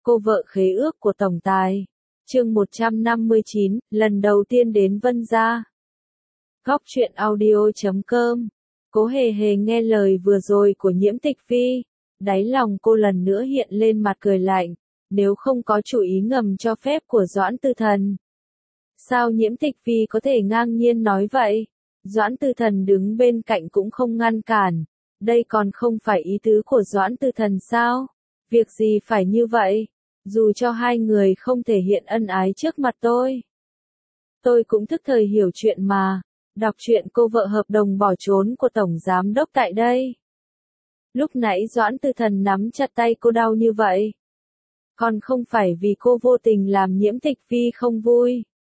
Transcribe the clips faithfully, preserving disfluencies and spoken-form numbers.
Cô vợ khế ước của tổng tài. Chương một trăm năm mươi chín, lần đầu tiên đến Vân Gia. Góc truyện audio chấm com. Cố Hề Hề nghe lời vừa rồi của Nhiễm Tịch Phi, đáy lòng cô lần nữa hiện lên mặt cười lạnh, nếu không có chủ ý ngầm cho phép của Doãn Tư Thần. Sao Nhiễm Tịch Phi có thể ngang nhiên nói vậy? Doãn Tư Thần đứng bên cạnh cũng không ngăn cản, đây còn không phải ý tứ của Doãn Tư Thần sao? Việc gì phải như vậy? Dù cho hai người không thể hiện ân ái trước mặt tôi. Tôi cũng thức thời hiểu chuyện mà. Đọc truyện cô vợ hợp đồng bỏ trốn của Tổng Giám Đốc tại đây. Lúc nãy Doãn Tư Thần nắm chặt tay cô đau như vậy. Còn không phải vì cô vô tình làm Nhiễm Tịch Phi không vui.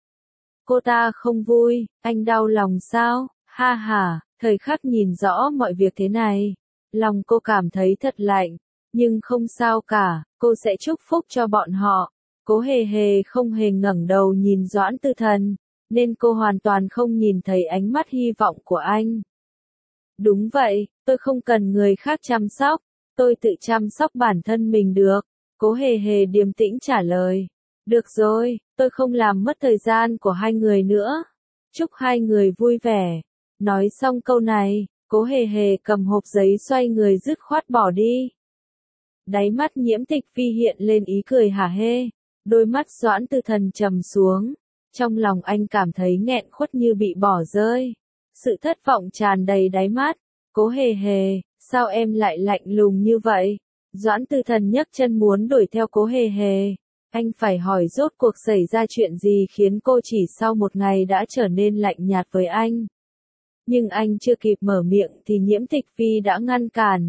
Cô ta không vui, anh đau lòng sao? Ha ha, thời khắc nhìn rõ mọi việc thế này. Lòng cô cảm thấy thật lạnh. Nhưng không sao cả, cô sẽ chúc phúc cho bọn họ. Cố Hề Hề không hề ngẩng đầu nhìn Doãn Tư Thần, nên cô hoàn toàn không nhìn thấy ánh mắt hy vọng của anh. Đúng vậy, tôi không cần người khác chăm sóc, tôi tự chăm sóc bản thân mình được. Cố Hề Hề điềm tĩnh trả lời. Được rồi, tôi không làm mất thời gian của hai người nữa. Chúc hai người vui vẻ. Nói xong câu này, Cố Hề Hề cầm hộp giấy xoay người dứt khoát bỏ đi. Đáy mắt Nhiễm Tịch Phi hiện lên ý cười hả hê, đôi mắt Doãn Tư Thần trầm xuống, trong lòng anh cảm thấy nghẹn khuất như bị bỏ rơi. Sự thất vọng tràn đầy đáy mắt. Cố Hề Hề, sao em lại lạnh lùng như vậy? Doãn Tư Thần nhấc chân muốn đuổi theo Cố Hề Hề. Anh phải hỏi rốt cuộc xảy ra chuyện gì khiến cô chỉ sau một ngày đã trở nên lạnh nhạt với anh. Nhưng anh chưa kịp mở miệng thì Nhiễm Tịch Phi đã ngăn cản.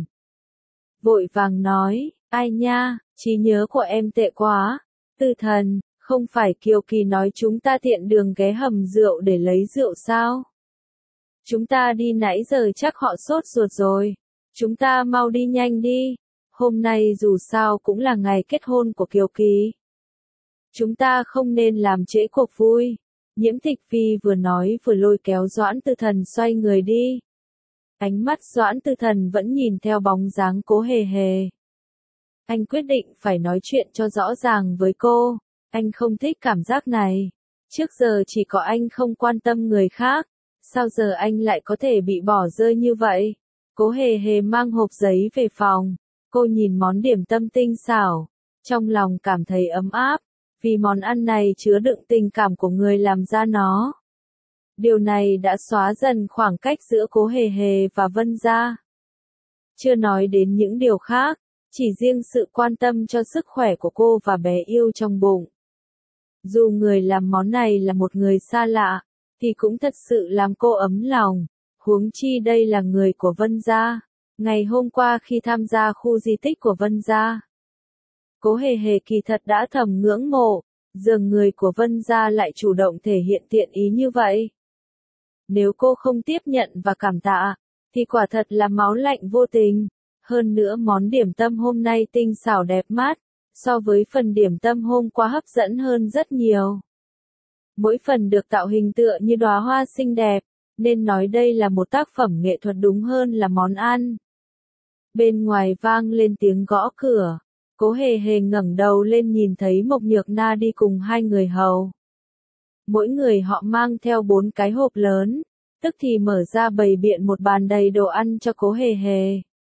Vội vàng nói, ai nha, trí nhớ của em tệ quá. Tư Thần, không phải Kiều Kỳ nói chúng ta tiện đường ghé hầm rượu để lấy rượu sao? Chúng ta đi nãy giờ chắc họ sốt ruột rồi. Chúng ta mau đi nhanh đi. Hôm nay dù sao cũng là ngày kết hôn của Kiều Kỳ. Chúng ta không nên làm trễ cuộc vui. Nhiễm Tịch Phi vừa nói vừa lôi kéo Doãn Tư Thần xoay người đi. Ánh mắt Doãn Tư Thần vẫn nhìn theo bóng dáng Cố Hề Hề. Anh quyết định phải nói chuyện cho rõ ràng với cô. Anh không thích cảm giác này. Trước giờ chỉ có anh không quan tâm người khác. Sao giờ anh lại có thể bị bỏ rơi như vậy? Cố Hề Hề mang hộp giấy về phòng. Cô nhìn món điểm tâm tinh xảo. Trong lòng cảm thấy ấm áp. Vì món ăn này chứa đựng tình cảm của người làm ra nó. Điều này đã xóa dần khoảng cách giữa Cố Hề Hề và Vân Gia. Chưa nói đến những điều khác, chỉ riêng sự quan tâm cho sức khỏe của cô và bé yêu trong bụng. Dù người làm món này là một người xa lạ, thì cũng thật sự làm cô ấm lòng, huống chi đây là người của Vân Gia. Ngày hôm qua khi tham gia khu di tích của Vân Gia, Cố Hề Hề kỳ thật đã thầm ngưỡng mộ, dường người của Vân Gia lại chủ động thể hiện thiện ý như vậy. Nếu cô không tiếp nhận và cảm tạ, thì quả thật là máu lạnh vô tình. Hơn nữa món điểm tâm hôm nay tinh xảo đẹp mắt, so với phần điểm tâm hôm qua hấp dẫn hơn rất nhiều. Mỗi phần được tạo hình tựa như đóa hoa xinh đẹp, nên nói đây là một tác phẩm nghệ thuật đúng hơn là món ăn. Bên ngoài vang lên tiếng gõ cửa. Cố Hề Hề ngẩng đầu lên nhìn thấy Mộc Nhược Na đi cùng hai người hầu. Mỗi người họ mang theo bốn cái hộp lớn, tức thì mở ra bày biện một bàn đầy đồ ăn cho Cố Hề Hề.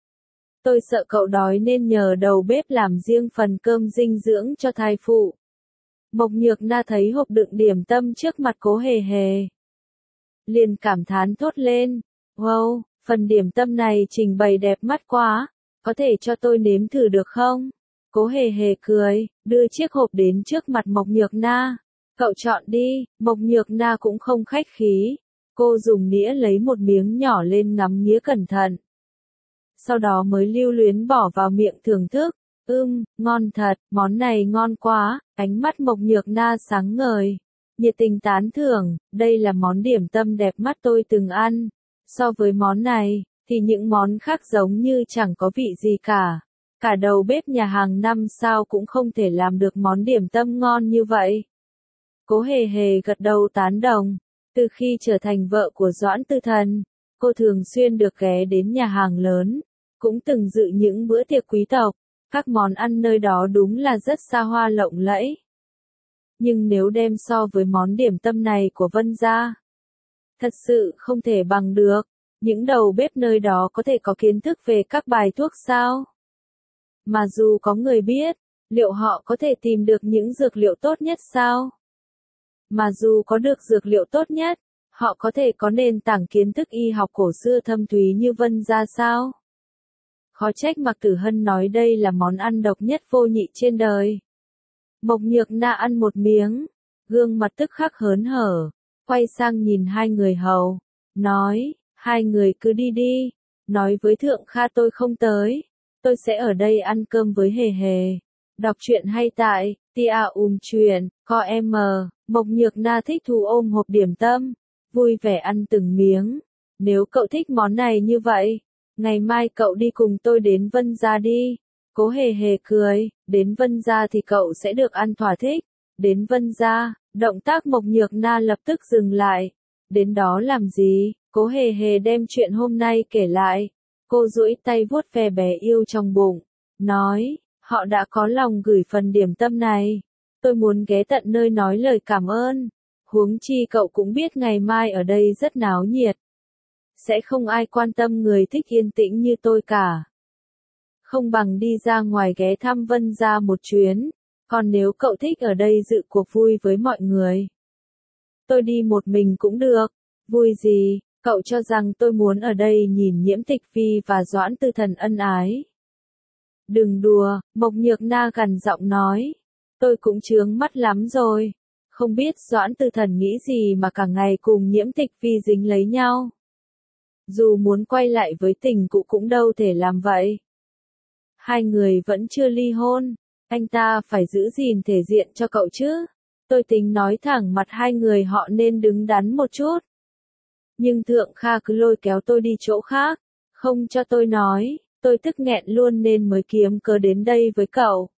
Tôi sợ cậu đói nên nhờ đầu bếp làm riêng phần cơm dinh dưỡng cho thai phụ. Mộc Nhược Na thấy hộp đựng điểm tâm trước mặt Cố Hề Hề. Liền cảm thán thốt lên, wow, phần điểm tâm này trình bày đẹp mắt quá, có thể cho tôi nếm thử được không? Cố Hề Hề cười, đưa chiếc hộp đến trước mặt Mộc Nhược Na. Cậu chọn đi. Mộc Nhược Na cũng không khách khí. Cô dùng nĩa lấy một miếng nhỏ lên ngắm nghía cẩn thận. Sau đó mới lưu luyến bỏ vào miệng thưởng thức. Ưm, ngon thật, món này ngon quá. Ánh mắt Mộc Nhược Na sáng ngời. Nhiệt tình tán thưởng, đây là món điểm tâm đẹp mắt tôi từng ăn. So với món này, thì những món khác giống như chẳng có vị gì cả. Cả đầu bếp nhà hàng năm sao cũng không thể làm được món điểm tâm ngon như vậy. Cố Hề Hề gật đầu tán đồng. Từ khi trở thành vợ của Doãn Tư Thần, cô thường xuyên được ghé đến nhà hàng lớn, cũng từng dự những bữa tiệc quý tộc. Các món ăn nơi đó đúng là rất xa hoa lộng lẫy. Nhưng nếu đem so với món điểm tâm này của Vân gia, thật sự không thể bằng được. Những đầu bếp nơi đó có thể có kiến thức về các bài thuốc sao? Mà dù có người biết, liệu họ có thể tìm được những dược liệu tốt nhất sao? Mà dù có được dược liệu tốt nhất, họ có thể có nền tảng kiến thức y học cổ xưa thâm thúy như Vân gia sao? Khó trách Mạc Tử Hân nói đây là món ăn độc nhất vô nhị trên đời. Mộc Nhược Na ăn một miếng, gương mặt tức khắc hớn hở, quay sang nhìn hai người hầu, nói, hai người cứ đi đi, nói với Thượng Kha tôi không tới, tôi sẽ ở đây ăn cơm với Hề Hề. Đọc truyện hay tại, tia ùm truyện, co em, Mộc Nhược Na thích thú ôm hộp điểm tâm, vui vẻ ăn từng miếng. Nếu cậu thích món này như vậy, ngày mai cậu đi cùng tôi đến Vân gia đi. Cố Hề Hề cười, đến Vân gia thì cậu sẽ được ăn thỏa thích. Đến Vân gia, động tác Mộc Nhược Na lập tức dừng lại. Đến đó làm gì? Cố Hề Hề đem chuyện hôm nay kể lại. Cô duỗi tay vuốt ve bé yêu trong bụng, nói, họ đã có lòng gửi phần điểm tâm này. Tôi muốn ghé tận nơi nói lời cảm ơn. Huống chi cậu cũng biết ngày mai ở đây rất náo nhiệt. Sẽ không ai quan tâm người thích yên tĩnh như tôi cả. Không bằng đi ra ngoài ghé thăm Vân gia một chuyến. Còn nếu cậu thích ở đây dự cuộc vui với mọi người, tôi đi một mình cũng được. Vui gì? Cậu cho rằng tôi muốn ở đây nhìn Nhiễm Tịch Phi và Doãn Tư Thần ân ái? Đừng đùa, Mộc Nhược Na gằn giọng nói. Tôi cũng chướng mắt lắm rồi. Không biết Doãn Tư Thần nghĩ gì mà cả ngày cùng Nhiễm Tịch Phi dính lấy nhau. Dù muốn quay lại với tình cũ cũng đâu thể làm vậy. Hai người vẫn chưa ly hôn, anh ta phải giữ gìn thể diện cho cậu chứ. Tôi tính nói thẳng mặt hai người họ nên đứng đắn một chút. Nhưng Thượng Kha cứ lôi kéo tôi đi chỗ khác, không cho tôi nói, tôi tức nghẹn luôn nên mới kiếm cớ đến đây với cậu.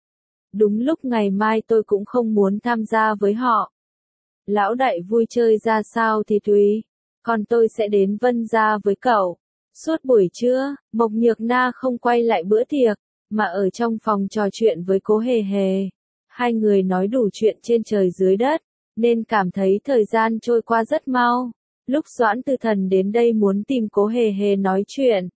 Đúng lúc ngày mai tôi cũng không muốn tham gia với họ. Lão đại vui chơi ra sao thì tùy, còn tôi sẽ đến Vân gia với cậu. Suốt buổi trưa, Mộc Nhược Na không quay lại bữa tiệc, mà ở trong phòng trò chuyện với Cố Hề Hề. Hai người nói đủ chuyện trên trời dưới đất, nên cảm thấy thời gian trôi qua rất mau. Lúc Doãn Tư Thần đến đây muốn tìm Cố Hề Hề nói chuyện,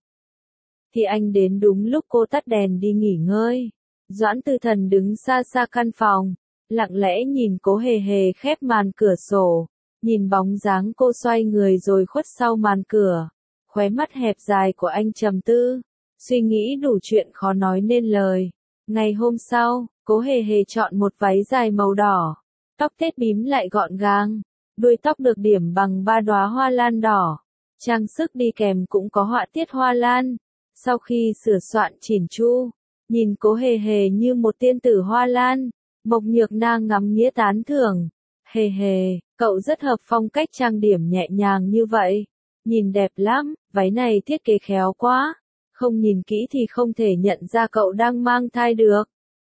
thì anh đến đúng lúc cô tắt đèn đi nghỉ ngơi. Doãn Tư Thần đứng xa xa căn phòng, lặng lẽ nhìn Cố Hề Hề khép màn cửa sổ, nhìn bóng dáng cô xoay người rồi khuất sau màn cửa. Khóe mắt hẹp dài của anh trầm tư, suy nghĩ đủ chuyện khó nói nên lời. Ngày hôm sau, Cố Hề Hề chọn một váy dài màu đỏ, tóc tết bím lại gọn gàng, đuôi tóc được điểm bằng ba đóa hoa lan đỏ, trang sức đi kèm cũng có họa tiết hoa lan. Sau khi sửa soạn chỉn chu, nhìn Cố Hề Hề như một tiên tử hoa lan, Mộc Nhược Na ngắm nghĩa tán thưởng. Hề Hề, cậu rất hợp phong cách trang điểm nhẹ nhàng như vậy. Nhìn đẹp lắm, váy này thiết kế khéo quá. Không nhìn kỹ thì không thể nhận ra cậu đang mang thai được.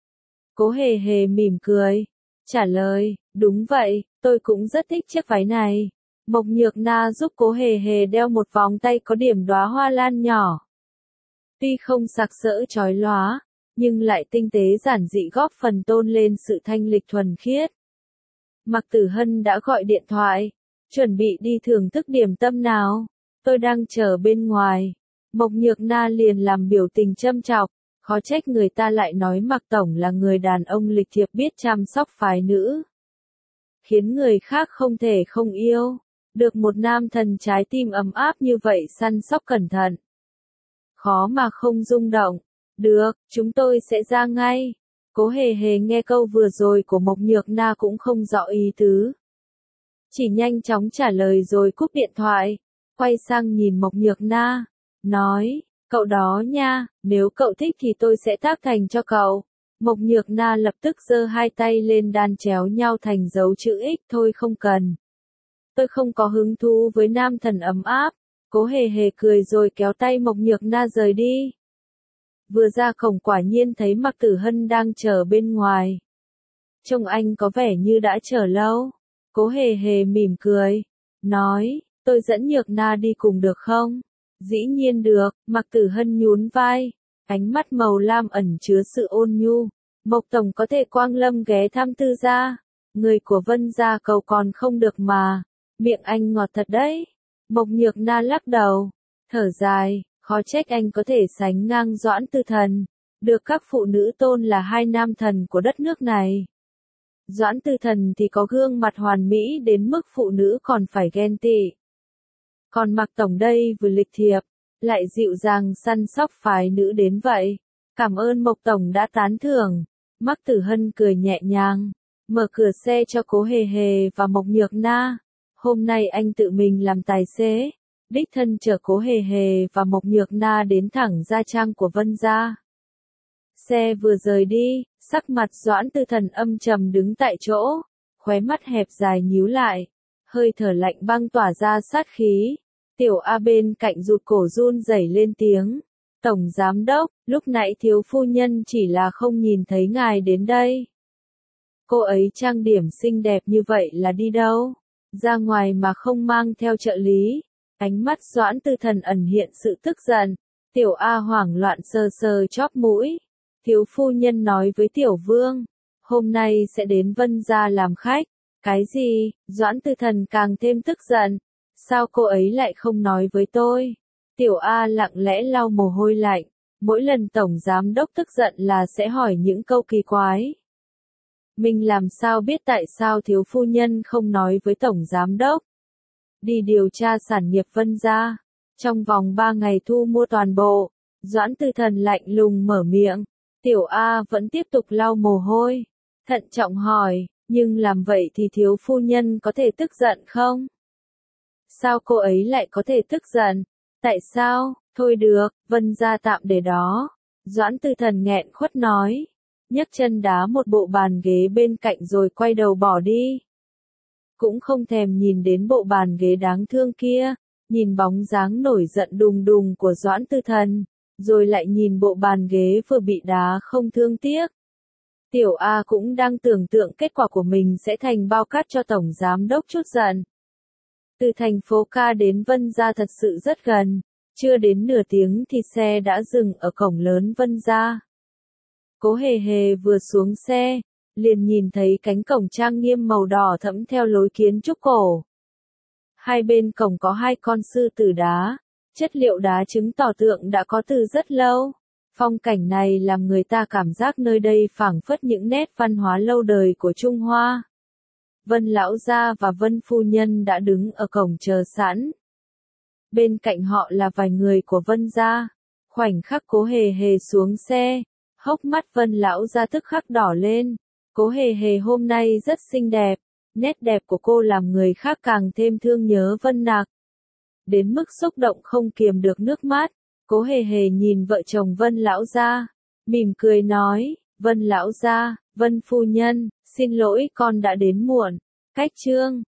Cố Hề Hề mỉm cười, trả lời, đúng vậy, tôi cũng rất thích chiếc váy này. Mộc Nhược Na giúp Cố Hề Hề đeo một vòng tay có điểm đóa hoa lan nhỏ. Tuy không sặc sỡ chói lóa, nhưng lại tinh tế giản dị góp phần tôn lên sự thanh lịch thuần khiết. Mạc Tử Hân đã gọi điện thoại, chuẩn bị đi thưởng thức điểm tâm nào. Tôi đang chờ bên ngoài. Mộc Nhược Na liền làm biểu tình châm chọc, khó trách người ta lại nói Mạc Tổng là người đàn ông lịch thiệp biết chăm sóc phái nữ. Khiến người khác không thể không yêu. Được một nam thần trái tim ấm áp như vậy săn sóc cẩn thận. Khó mà không rung động. Được, chúng tôi sẽ ra ngay. Cố Hề Hề nghe câu vừa rồi của Mộc Nhược Na cũng không rõ ý tứ. Chỉ nhanh chóng trả lời rồi cúp điện thoại. Quay sang nhìn Mộc Nhược Na, nói, cậu đó nha, nếu cậu thích thì tôi sẽ tác thành cho cậu. Mộc Nhược Na lập tức giơ hai tay lên đan chéo nhau thành dấu chữ X, thôi không cần. Tôi không có hứng thú với nam thần ấm áp. Cố Hề Hề cười rồi kéo tay Mộc Nhược Na rời đi. Vừa ra cổng quả nhiên thấy Mạc Tử Hân đang chờ bên ngoài. Trông anh có vẻ như đã chờ lâu. Cố Hề Hề mỉm cười, nói, tôi dẫn Nhược Na đi cùng được không? Dĩ nhiên được, Mạc Tử Hân nhún vai. Ánh mắt màu lam ẩn chứa sự ôn nhu. Mộc tổng có thể quang lâm ghé thăm Tư gia. Người của Vân gia cầu còn không được mà. Miệng anh ngọt thật đấy. Mộc Nhược Na lắc đầu, thở dài, khó trách anh có thể sánh ngang Doãn Tư Thần, được các phụ nữ tôn là hai nam thần của đất nước này. Doãn Tư Thần thì có gương mặt hoàn mỹ đến mức phụ nữ còn phải ghen tị. Còn Mạc tổng đây vừa lịch thiệp, lại dịu dàng săn sóc phái nữ đến vậy. Cảm ơn Mộc tổng đã tán thưởng. Mạc Tử Hân cười nhẹ nhàng, mở cửa xe cho Cố Hề Hề và Mộc Nhược Na. Hôm nay anh tự mình làm tài xế, đích thân chở Cố Hề Hề và Mộc Nhược Na đến thẳng gia trang của Vân gia. Xe vừa rời đi, sắc mặt Doãn Tư Thần âm trầm đứng tại chỗ, khóe mắt hẹp dài nhíu lại, hơi thở lạnh băng tỏa ra sát khí. Tiểu A bên cạnh rụt cổ run rẩy lên tiếng, Tổng Giám Đốc, lúc nãy thiếu phu nhân chỉ là không nhìn thấy ngài đến đây. Cô ấy trang điểm xinh đẹp như vậy là đi đâu? Ra ngoài mà không mang theo trợ lý. Ánh mắt Doãn Tư Thần ẩn hiện sự tức giận. Tiểu A hoảng loạn sờ sờ chóp mũi. Thiếu phu nhân nói với Tiểu Vương, hôm nay sẽ đến Vân gia làm khách. Cái gì? Doãn Tư Thần càng thêm tức giận. Sao cô ấy lại không nói với tôi? Tiểu A lặng lẽ lau mồ hôi lạnh. Mỗi lần Tổng Giám Đốc tức giận là sẽ hỏi những câu kỳ quái. Mình làm sao biết tại sao thiếu phu nhân không nói với Tổng Giám Đốc? Đi điều tra sản nghiệp Vân gia. Trong vòng ba ngày thu mua toàn bộ. Doãn Tư Thần lạnh lùng mở miệng. Tiểu A vẫn tiếp tục lau mồ hôi. Thận trọng hỏi, nhưng làm vậy thì thiếu phu nhân có thể tức giận không? Sao cô ấy lại có thể tức giận? Tại sao? Thôi được, Vân gia tạm để đó. Doãn Tư Thần nghẹn khuất nói. Nhấc chân đá một bộ bàn ghế bên cạnh rồi quay đầu bỏ đi. Cũng không thèm nhìn đến bộ bàn ghế đáng thương kia, nhìn bóng dáng nổi giận đùng đùng của Doãn Tư Thần, rồi lại nhìn bộ bàn ghế vừa bị đá không thương tiếc. Tiểu A cũng đang tưởng tượng kết quả của mình sẽ thành bao cát cho Tổng Giám Đốc chút giận. Từ thành phố Ca đến Vân gia thật sự rất gần, chưa đến nửa tiếng thì xe đã dừng ở cổng lớn Vân gia. Cố Hề Hề vừa xuống xe, liền nhìn thấy cánh cổng trang nghiêm màu đỏ thẫm theo lối kiến trúc cổ. Hai bên cổng có hai con sư tử đá, chất liệu đá chứng tỏ tượng đã có từ rất lâu. Phong cảnh này làm người ta cảm giác nơi đây phảng phất những nét văn hóa lâu đời của Trung Hoa. Vân lão gia và Vân phu nhân đã đứng ở cổng chờ sẵn. Bên cạnh họ là vài người của Vân gia. Khoảnh khắc Cố Hề Hề xuống xe, hốc mắt Vân lão gia tức khắc đỏ lên. Cố Hề Hề hôm nay rất xinh đẹp, nét đẹp của cô làm người khác càng thêm thương nhớ Vân Nạc. Đến mức xúc động không kiềm được nước mắt, Cố Hề Hề nhìn vợ chồng Vân lão gia, mỉm cười nói, Vân lão gia, Vân phu nhân, xin lỗi con đã đến muộn. Cách chương